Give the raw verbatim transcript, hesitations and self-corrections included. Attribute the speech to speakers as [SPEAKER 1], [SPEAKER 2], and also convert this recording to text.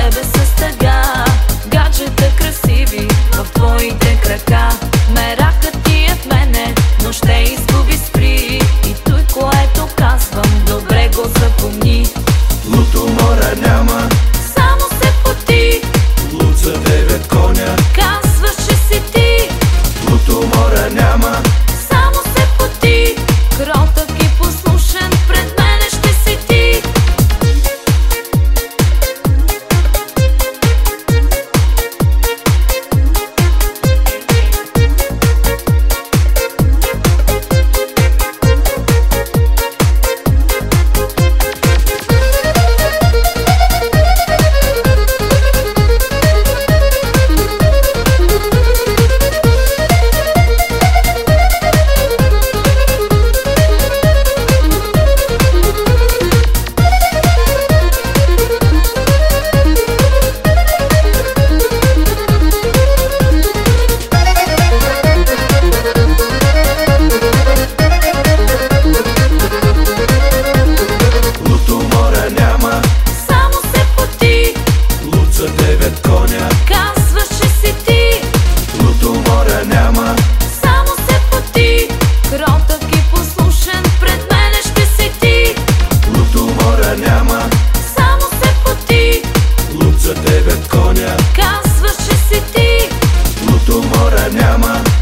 [SPEAKER 1] тебе с тъга. Гаджета красиви в твоите крака. Меракът ти е в мене, но ще изгуби, спри. И той, което казвам, добре го запомни.
[SPEAKER 2] Лутомора няма,
[SPEAKER 1] само се поти.
[SPEAKER 2] луд за девет коня,
[SPEAKER 1] Казваш, че си ти.
[SPEAKER 2] лутомора няма,
[SPEAKER 1] Само се поти. Кротък и послушен, пред мене ще си ти.
[SPEAKER 2] лутомора няма,
[SPEAKER 1] Само се поти.
[SPEAKER 2] луд за девет коня,
[SPEAKER 1] Казваш, че си ти.
[SPEAKER 2] лутомора няма,
[SPEAKER 1] Само се поти. Кротък и послушен, пред мене ще си ти.
[SPEAKER 2] лутомора няма,
[SPEAKER 1] Само се поти.
[SPEAKER 2] луд за девет коня,
[SPEAKER 1] Казваш, че си ти.
[SPEAKER 2] лутомора няма.